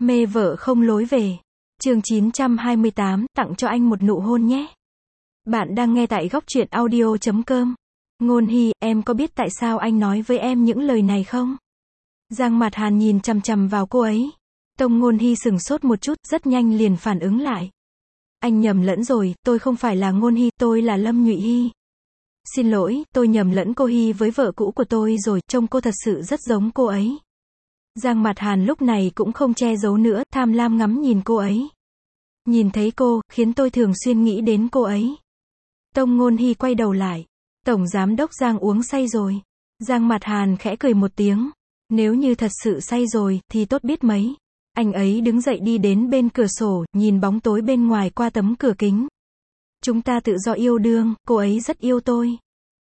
Mê vợ không lối về. Chương 928, tặng cho anh một nụ hôn nhé. Bạn đang nghe tại góc truyện audio.com. Ngôn Hy, em có biết tại sao anh nói với em những lời này không? Giang Mạt Hàn nhìn chằm chằm vào cô ấy. Tông Ngôn Hy sửng sốt một chút, rất nhanh liền phản ứng lại. Anh nhầm lẫn rồi, tôi không phải là Ngôn Hy, tôi là Lâm Nhụy Hy. Xin lỗi, tôi nhầm lẫn cô Hy với vợ cũ của tôi rồi, trông cô thật sự rất giống cô ấy. Giang Mạt Hàn lúc này cũng không che giấu nữa, tham lam ngắm nhìn cô ấy. Nhìn thấy cô, khiến tôi thường xuyên nghĩ đến cô ấy. Tông Ngôn Hy quay đầu lại. Tổng giám đốc Giang uống say rồi. Giang Mạt Hàn khẽ cười một tiếng. Nếu như thật sự say rồi, thì tốt biết mấy. Anh ấy đứng dậy đi đến bên cửa sổ, nhìn bóng tối bên ngoài qua tấm cửa kính. Chúng ta tự do yêu đương, cô ấy rất yêu tôi.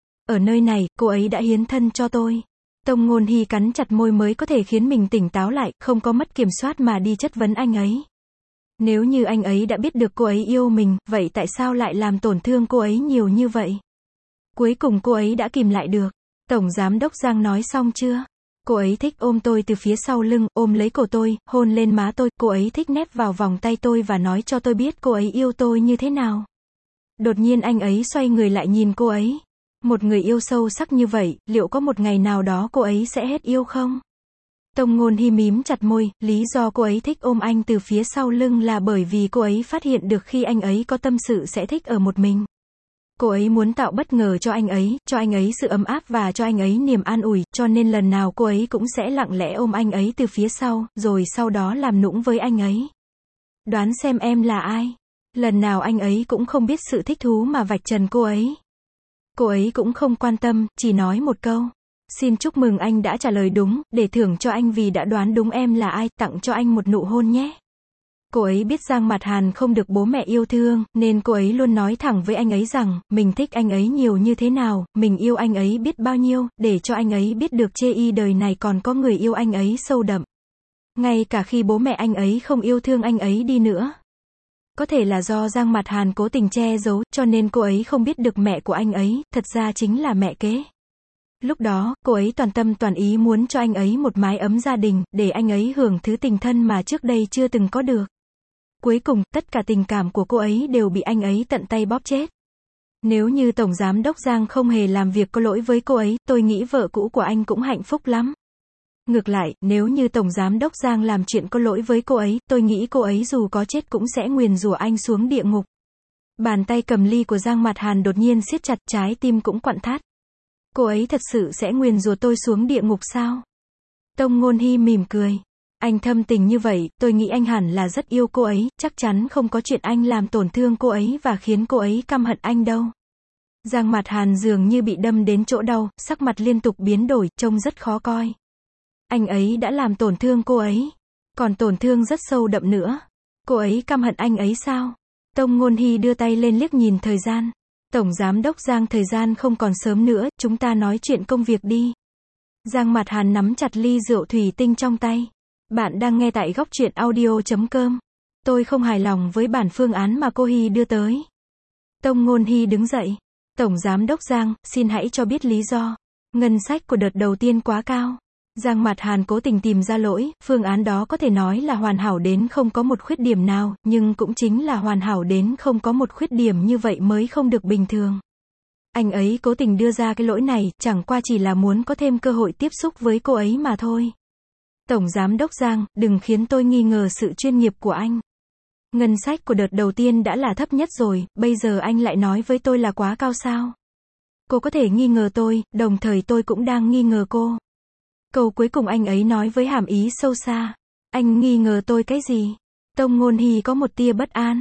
Ở nơi này, cô ấy đã hiến thân cho tôi. Tông Ngôn Hy cắn chặt môi mới có thể khiến mình tỉnh táo lại, không có mất kiểm soát mà đi chất vấn anh ấy. Nếu như anh ấy đã biết được cô ấy yêu mình, vậy tại sao lại làm tổn thương cô ấy nhiều như vậy? Cuối cùng cô ấy đã kìm lại được. Tổng giám đốc Giang nói xong chưa? Cô ấy thích ôm tôi từ phía sau lưng, ôm lấy cổ tôi, hôn lên má tôi, cô ấy thích nép vào vòng tay tôi và nói cho tôi biết cô ấy yêu tôi như thế nào. Đột nhiên anh ấy xoay người lại nhìn cô ấy. Một người yêu sâu sắc như vậy, liệu có một ngày nào đó cô ấy sẽ hết yêu không? Tông Ngôn Hy mím chặt môi, lý do cô ấy thích ôm anh từ phía sau lưng là bởi vì cô ấy phát hiện được khi anh ấy có tâm sự sẽ thích ở một mình. Cô ấy muốn tạo bất ngờ cho anh ấy sự ấm áp và cho anh ấy niềm an ủi, cho nên lần nào cô ấy cũng sẽ lặng lẽ ôm anh ấy từ phía sau, rồi sau đó làm nũng với anh ấy. Đoán xem em là ai? Lần nào anh ấy cũng không biết sự thích thú mà vạch trần cô ấy. Cô ấy cũng không quan tâm, chỉ nói một câu. Xin chúc mừng anh đã trả lời đúng, để thưởng cho anh vì đã đoán đúng em là ai, tặng cho anh một nụ hôn nhé. Cô ấy biết Giang Mạt Hàn không được bố mẹ yêu thương, nên cô ấy luôn nói thẳng với anh ấy rằng, mình thích anh ấy nhiều như thế nào, mình yêu anh ấy biết bao nhiêu, để cho anh ấy biết được chê y đời này còn có người yêu anh ấy sâu đậm. Ngay cả khi bố mẹ anh ấy không yêu thương anh ấy đi nữa. Có thể là do Giang Mạt Hàn cố tình che giấu, cho nên cô ấy không biết được mẹ của anh ấy, thật ra chính là mẹ kế. Lúc đó, cô ấy toàn tâm toàn ý muốn cho anh ấy một mái ấm gia đình, để anh ấy hưởng thứ tình thân mà trước đây chưa từng có được. Cuối cùng, tất cả tình cảm của cô ấy đều bị anh ấy tận tay bóp chết. Nếu như Tổng Giám đốc Giang không hề làm việc có lỗi với cô ấy, tôi nghĩ vợ cũ của anh cũng hạnh phúc lắm. Ngược lại, nếu như Tổng Giám đốc Giang làm chuyện có lỗi với cô ấy, tôi nghĩ cô ấy dù có chết cũng sẽ nguyền rủa anh xuống địa ngục. Bàn tay cầm ly của Giang Mạt Hàn đột nhiên siết chặt, trái tim cũng quặn thắt. Cô ấy thật sự sẽ nguyền rủa tôi xuống địa ngục sao? Tông Ngôn Hy mỉm cười. Anh thâm tình như vậy, tôi nghĩ anh hẳn là rất yêu cô ấy, chắc chắn không có chuyện anh làm tổn thương cô ấy và khiến cô ấy căm hận anh đâu. Giang Mạt Hàn dường như bị đâm đến chỗ đau, sắc mặt liên tục biến đổi, trông rất khó coi. Anh ấy đã làm tổn thương cô ấy, còn tổn thương rất sâu đậm nữa. Cô ấy căm hận anh ấy sao? Tông Ngôn Hy đưa tay lên liếc nhìn thời gian. Tổng Giám đốc Giang, thời gian không còn sớm nữa, chúng ta nói chuyện công việc đi. Giang Mạt Hàn nắm chặt ly rượu thủy tinh trong tay. Bạn đang nghe tại góc truyện audio.com. Tôi không hài lòng với bản phương án mà cô Hy đưa tới. Tông Ngôn Hy đứng dậy. Tổng Giám đốc Giang, xin hãy cho biết lý do. Ngân sách của đợt đầu tiên quá cao. Giang Mạt Hàn cố tình tìm ra lỗi, phương án đó có thể nói là hoàn hảo đến không có một khuyết điểm nào, nhưng cũng chính là hoàn hảo đến không có một khuyết điểm như vậy mới không được bình thường. Anh ấy cố tình đưa ra cái lỗi này, chẳng qua chỉ là muốn có thêm cơ hội tiếp xúc với cô ấy mà thôi. Tổng Giám đốc Giang, đừng khiến tôi nghi ngờ sự chuyên nghiệp của anh. Ngân sách của đợt đầu tiên đã là thấp nhất rồi, bây giờ anh lại nói với tôi là quá cao sao? Cô có thể nghi ngờ tôi, đồng thời tôi cũng đang nghi ngờ cô. Câu cuối cùng anh ấy nói với hàm ý sâu xa. Anh nghi ngờ tôi cái gì? Tông Ngôn Hy có một tia bất an.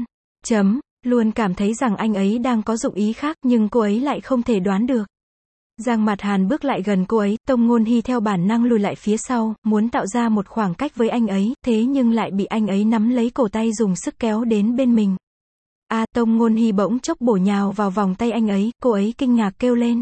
Luôn cảm thấy rằng anh ấy đang có dụng ý khác, nhưng cô ấy lại không thể đoán được. Giang Mạt Hàn bước lại gần cô ấy, Tông Ngôn Hy theo bản năng lùi lại phía sau, muốn tạo ra một khoảng cách với anh ấy, thế nhưng lại bị anh ấy nắm lấy cổ tay dùng sức kéo đến bên mình. Tông Ngôn Hy bỗng chốc bổ nhào vào vòng tay anh ấy, cô ấy kinh ngạc kêu lên.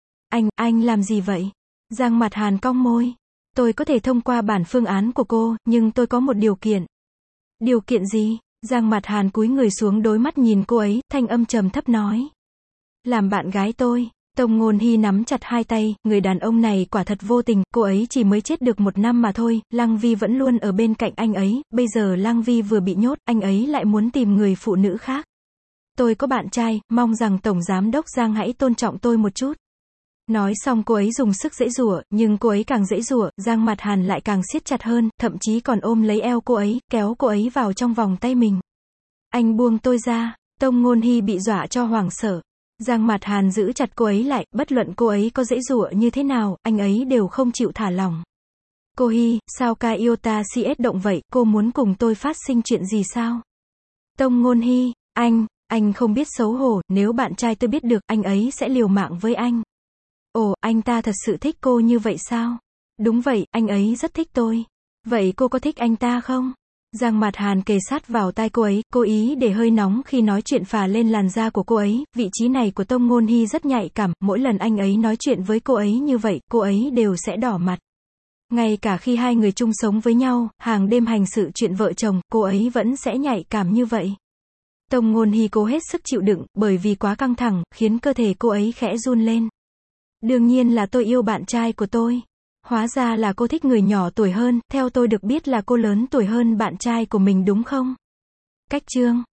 Anh làm gì vậy? Giang Mạt Hàn cong môi. Tôi có thể thông qua bản phương án của cô, nhưng tôi có một điều kiện. Điều kiện gì? Giang Mạt Hàn cúi người xuống đối mắt nhìn cô ấy, thanh âm trầm thấp nói. Làm bạn gái tôi. Tông Ngôn Hy nắm chặt hai tay, người đàn ông này quả thật vô tình, cô ấy chỉ mới chết được 1 năm mà thôi, Lăng Vi vẫn luôn ở bên cạnh anh ấy, bây giờ Lăng Vi vừa bị nhốt, anh ấy lại muốn tìm người phụ nữ khác. Tôi có bạn trai, mong rằng Tổng Giám đốc Giang hãy tôn trọng tôi một chút. Nói xong cô ấy dùng sức giãy giụa, nhưng cô ấy càng giãy giụa, Giang Mạt Hàn lại càng siết chặt hơn, thậm chí còn ôm lấy eo cô ấy, kéo cô ấy vào trong vòng tay mình. Anh buông tôi ra, Tông Ngôn Hy bị dọa cho hoảng sợ. Giang Mạt Hàn giữ chặt cô ấy lại, bất luận cô ấy có giãy giụa như thế nào, anh ấy đều không chịu thả lỏng. Cô Hy, sao ca yêu ta CS động vậy, cô muốn cùng tôi phát sinh chuyện gì sao? Tông Ngôn Hy, anh không biết xấu hổ, nếu bạn trai tôi biết được, anh ấy sẽ liều mạng với anh. Ồ, anh ta thật sự thích cô như vậy sao? Đúng vậy, anh ấy rất thích tôi. Vậy cô có thích anh ta không? Giang Mạt Hàn kề sát vào tai cô ấy, cố ý để hơi nóng khi nói chuyện phả lên làn da của cô ấy, vị trí này của Tông Ngôn Hy rất nhạy cảm, mỗi lần anh ấy nói chuyện với cô ấy như vậy, cô ấy đều sẽ đỏ mặt. Ngay cả khi hai người chung sống với nhau, hàng đêm hành sự chuyện vợ chồng, cô ấy vẫn sẽ nhạy cảm như vậy. Tông Ngôn Hy cố hết sức chịu đựng, bởi vì quá căng thẳng, khiến cơ thể cô ấy khẽ run lên. Đương nhiên là tôi yêu bạn trai của tôi. Hóa ra là cô thích người nhỏ tuổi hơn, theo tôi được biết là cô lớn tuổi hơn bạn trai của mình đúng không? Cách chương